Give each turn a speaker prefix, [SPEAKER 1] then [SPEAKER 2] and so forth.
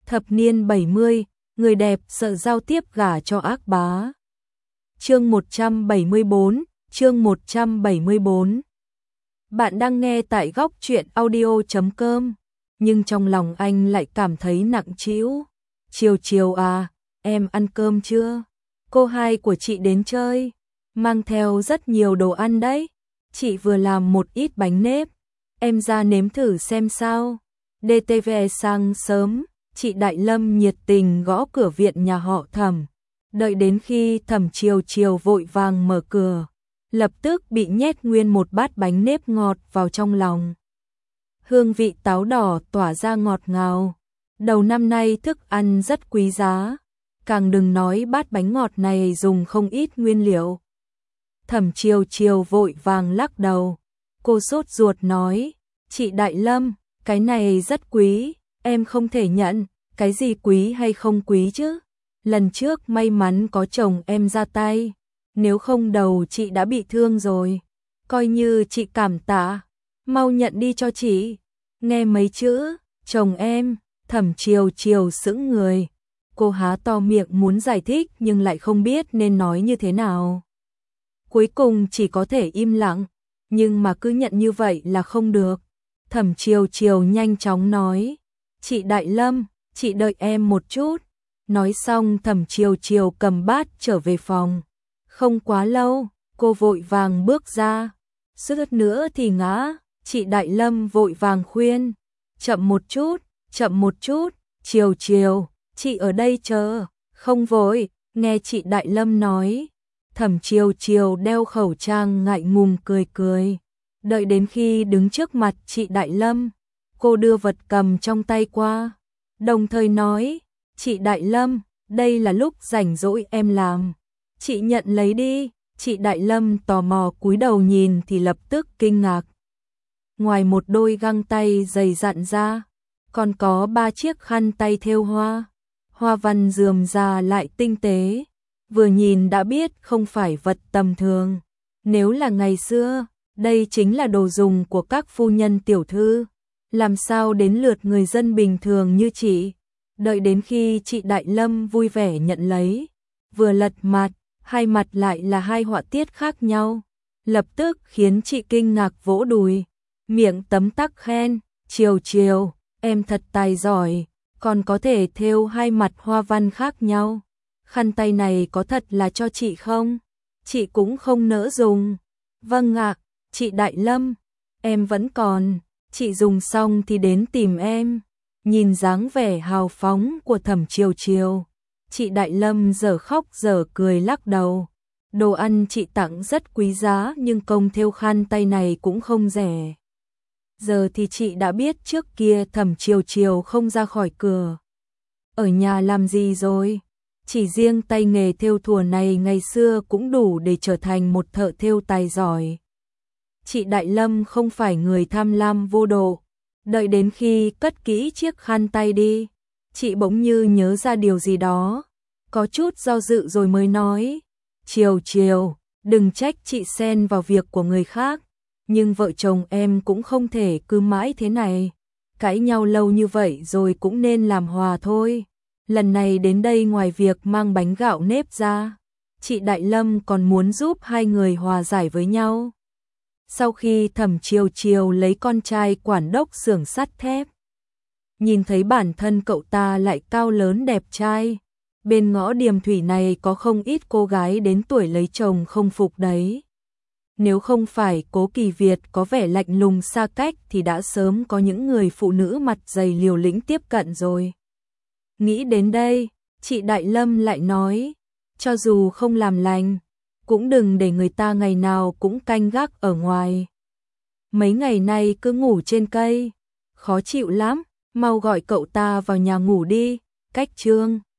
[SPEAKER 1] Thập niên 70, người đẹp sợ giao tiếp gả cho ác bá. Chương 174, chương 174. Bạn đang nghe tại góc truyện audio.com, nhưng trong lòng anh lại cảm thấy nặng trĩu. Chiều chiều à, em ăn cơm chưa? Cô hai của chị đến chơi, mang theo rất nhiều đồ ăn đấy. Chị vừa làm một ít bánh nếp, em ra nếm thử xem sao. DTV sáng sớm, chị Đại Lâm nhiệt tình gõ cửa viện nhà họ Thẩm. Đợi đến khi Thẩm Chiều Chiều vội vàng mở cửa, lập tức bị nhét nguyên một bát bánh nếp ngọt vào trong lòng. Hương vị táo đỏ tỏa ra ngọt ngào. Đầu năm nay thức ăn rất quý giá, càng đừng nói bát bánh ngọt này dùng không ít nguyên liệu. Thẩm Chiều Chiều vội vàng lắc đầu, cô sốt ruột nói, chị Đại Lâm, cái này rất quý, em không thể nhận. Cái gì quý hay không quý chứ? Lần trước may mắn có chồng em ra tay, nếu không đầu chị đã bị thương rồi. Coi như chị cảm tạ, mau nhận đi cho chị. Nghe mấy chữ, chồng em, Thẩm Chiều Chiều sững người. Cô há to miệng muốn giải thích nhưng lại không biết nên nói như thế nào. Cuối cùng chỉ có thể im lặng, nhưng mà cứ nhận như vậy là không được. Thẩm Chiều Chiều nhanh chóng nói, chị Đại Lâm, chị đợi em một chút. Nói xong Thẩm Chiều Chiều cầm bát trở về phòng. Không quá lâu, cô vội vàng bước ra. Suýt nữa thì ngã, chị Đại Lâm vội vàng khuyên. Chậm một chút, chậm một chút, Chiều Chiều, chị ở đây chờ, không vội, nghe chị Đại Lâm nói. Thẩm Chiều Chiều đeo khẩu trang ngại ngùng cười cười. Đợi đến khi đứng trước mặt chị Đại Lâm, cô đưa vật cầm trong tay qua. Đồng thời nói, chị Đại Lâm, đây là lúc rảnh rỗi em làm. Chị nhận lấy đi. Chị Đại Lâm tò mò cúi đầu nhìn thì lập tức kinh ngạc. Ngoài một đôi găng tay dày dặn ra, còn có 3 chiếc khăn tay thêu hoa. Hoa văn rườm rà lại tinh tế. Vừa nhìn đã biết không phải vật tầm thường. Nếu là ngày xưa, đây chính là đồ dùng của các phu nhân tiểu thư. Làm sao đến lượt người dân bình thường như chị? Đợi đến khi chị Đại Lâm vui vẻ nhận lấy, vừa lật mặt, hai mặt lại là hai họa tiết khác nhau, lập tức khiến chị kinh ngạc vỗ đùi, miệng tấm tắc khen, Chiều Chiều, em thật tài giỏi, còn có thể thêu hai mặt hoa văn khác nhau. Khăn tay này có thật là cho chị không? Chị cũng không nỡ dùng. Vâng ạ, chị Đại Lâm, em vẫn còn. Chị dùng xong thì đến tìm em. Nhìn dáng vẻ hào phóng của Thẩm Chiều Chiều, chị Đại Lâm giờ khóc giờ cười lắc đầu. Đồ ăn chị tặng rất quý giá nhưng công thêu khăn tay này cũng không rẻ. Giờ thì chị đã biết trước kia Thẩm Chiều Chiều không ra khỏi cửa. Ở nhà làm gì rồi? Chỉ riêng tay nghề thêu thùa này ngày xưa cũng đủ để trở thành một thợ thêu tài giỏi. Chị Đại Lâm không phải người tham lam vô độ. Đợi đến khi cất kỹ chiếc khăn tay đi, chị bỗng như nhớ ra điều gì đó, có chút do dự rồi mới nói, Chiều Chiều, đừng trách chị xen vào việc của người khác, nhưng vợ chồng em cũng không thể cứ mãi thế này, cãi nhau lâu như vậy rồi cũng nên làm hòa thôi. Lần này đến đây ngoài việc mang bánh gạo nếp ra, chị Đại Lâm còn muốn giúp hai người hòa giải với nhau. Sau khi Thẩm Chiều Chiều lấy con trai quản đốc xưởng sắt thép, nhìn thấy bản thân cậu ta lại cao lớn đẹp trai, bên ngõ Điềm Thủy này có không ít cô gái đến tuổi lấy chồng không phục đấy. Nếu không phải Cố Kỳ Việt có vẻ lạnh lùng xa cách thì đã sớm có những người phụ nữ mặt dày liều lĩnh tiếp cận rồi. Nghĩ đến đây, chị Đại Lâm lại nói, cho dù không làm lành, cũng đừng để người ta ngày nào cũng canh gác ở ngoài. Mấy ngày nay cứ ngủ trên cây, khó chịu lắm, mau gọi cậu ta vào nhà ngủ đi. Cách chương